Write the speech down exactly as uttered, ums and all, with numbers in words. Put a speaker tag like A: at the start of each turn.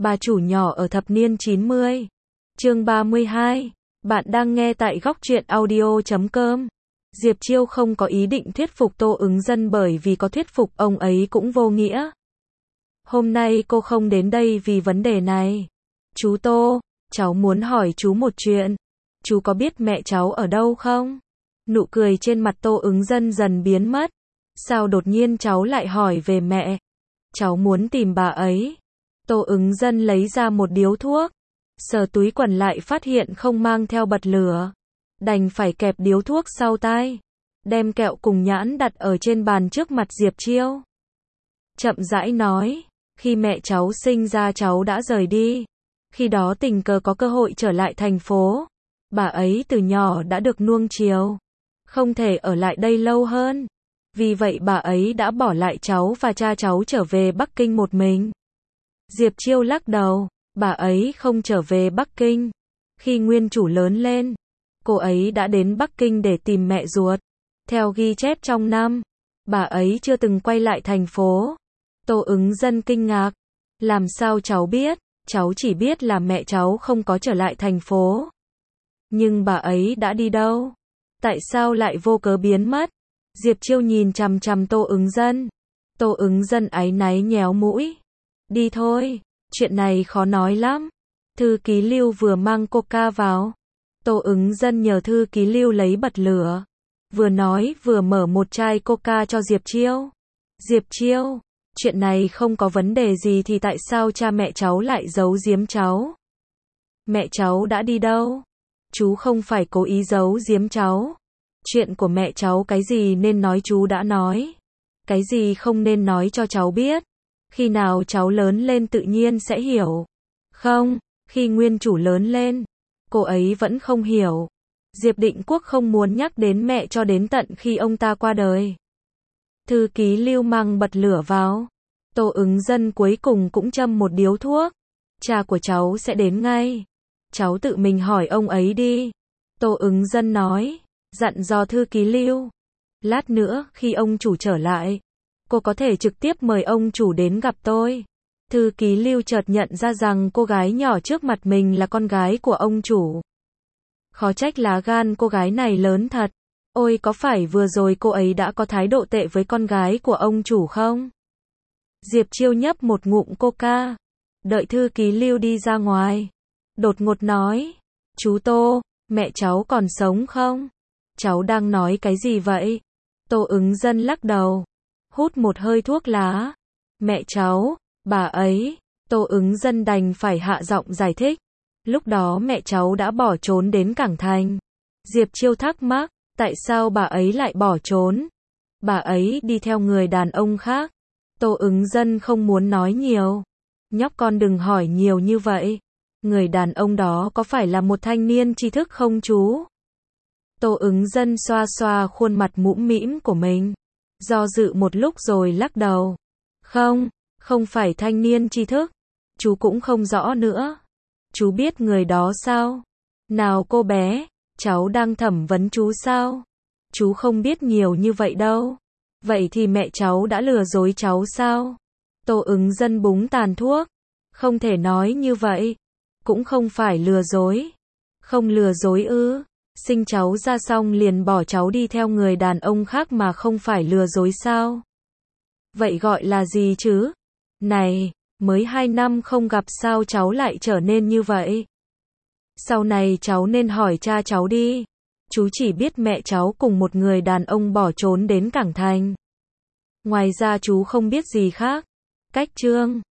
A: Bà chủ nhỏ ở thập niên chín mươi. Chương ba mươi hai. Bạn đang nghe tại góc truyện audio chấm com. Diệp Chiêu không có ý định thuyết phục Tô Ứng Dân bởi vì có thuyết phục ông ấy cũng vô nghĩa. Hôm nay cô không đến đây vì vấn đề này. Chú Tô, cháu muốn hỏi chú một chuyện. Chú có biết mẹ cháu ở đâu không? Nụ cười trên mặt Tô Ứng Dân dần biến mất. Sao đột nhiên cháu lại hỏi về mẹ? Cháu muốn tìm bà ấy. Tô Ứng Dân lấy ra một điếu thuốc. Sờ túi quần lại phát hiện không mang theo bật lửa. Đành phải kẹp điếu thuốc sau tai. Đem kẹo cùng nhãn đặt ở trên bàn trước mặt Diệp Chiêu. Chậm rãi nói, khi mẹ cháu sinh ra cháu đã rời đi. Khi đó tình cờ có cơ hội trở lại thành phố. Bà ấy từ nhỏ đã được nuông chiều. Không thể ở lại đây lâu hơn. Vì vậy bà ấy đã bỏ lại cháu và cha cháu trở về Bắc Kinh một mình. Diệp Chiêu lắc đầu, bà ấy không trở về Bắc Kinh. Khi nguyên chủ lớn lên, cô ấy đã đến Bắc Kinh để tìm mẹ ruột. Theo ghi chép trong năm, bà ấy chưa từng quay lại thành phố. Tô Ứng Dân kinh ngạc. Làm sao cháu biết? Cháu chỉ biết là mẹ cháu không có trở lại thành phố. Nhưng bà ấy đã đi đâu? Tại sao lại vô cớ biến mất? Diệp Chiêu nhìn chằm chằm Tô Ứng Dân. Tô Ứng Dân áy náy nhéo mũi. Đi thôi, chuyện này khó nói lắm. Thư ký Lưu vừa mang coca vào. Tô Ứng Dân nhờ thư ký Lưu lấy bật lửa. Vừa nói vừa mở một chai coca cho Diệp Chiêu. Diệp Chiêu, chuyện này không có vấn đề gì thì tại sao cha mẹ cháu lại giấu giếm cháu? Mẹ cháu đã đi đâu? Chú không phải cố ý giấu giếm cháu. Chuyện của mẹ cháu cái gì nên nói chú đã nói. Cái gì không nên nói cho cháu biết. Khi nào cháu lớn lên tự nhiên sẽ hiểu. Không, khi nguyên chủ lớn lên, cô ấy vẫn không hiểu. Diệp Định Quốc không muốn nhắc đến mẹ cho đến tận khi ông ta qua đời. Thư ký Lưu mang bật lửa vào. Tô Ứng Dân cuối cùng cũng châm một điếu thuốc. Cha của cháu sẽ đến ngay. Cháu tự mình hỏi ông ấy đi. Tô Ứng Dân nói, dặn dò thư ký Lưu. Lát nữa khi ông chủ trở lại, cô có thể trực tiếp mời ông chủ đến gặp tôi. Thư ký Lưu chợt nhận ra rằng cô gái nhỏ trước mặt mình là con gái của ông chủ. Khó trách lá gan cô gái này lớn thật. Ôi có phải vừa rồi cô ấy đã có thái độ tệ với con gái của ông chủ không? Diệp Chiêu nhấp một ngụm coca. Đợi thư ký Lưu đi ra ngoài. Đột ngột nói, chú Tô, mẹ cháu còn sống không? Cháu đang nói cái gì vậy? Tô Ứng Dân lắc đầu. Hút một hơi thuốc lá. Mẹ cháu, bà ấy. Tô Ứng Dân đành phải hạ giọng giải thích. Lúc đó mẹ cháu đã bỏ trốn đến Cảng Thành. Diệp Chiêu thắc mắc, tại sao bà ấy lại bỏ trốn? Bà ấy đi theo người đàn ông khác. Tô Ứng Dân không muốn nói nhiều. Nhóc con đừng hỏi nhiều như vậy. Người đàn ông đó có phải là một thanh niên tri thức không chú? Tô Ứng Dân xoa xoa khuôn mặt mũm mĩm của mình. Do dự một lúc rồi lắc đầu. Không, không phải thanh niên tri thức. Chú cũng không rõ nữa. Chú biết người đó sao? Nào cô bé, cháu đang thẩm vấn chú sao? Chú không biết nhiều như vậy đâu. Vậy thì mẹ cháu đã lừa dối cháu sao? Tô Ứng Dân búng tàn thuốc. Không thể nói như vậy. Cũng không phải lừa dối. Không lừa dối ư? Sinh cháu ra xong liền bỏ cháu đi theo người đàn ông khác mà không phải lừa dối sao? Vậy gọi là gì chứ? Này, mới hai năm không gặp sao cháu lại trở nên như vậy? Sau này cháu nên hỏi cha cháu đi. Chú chỉ biết mẹ cháu cùng một người đàn ông bỏ trốn đến Cảng Thành. Ngoài ra chú không biết gì khác. Cách chương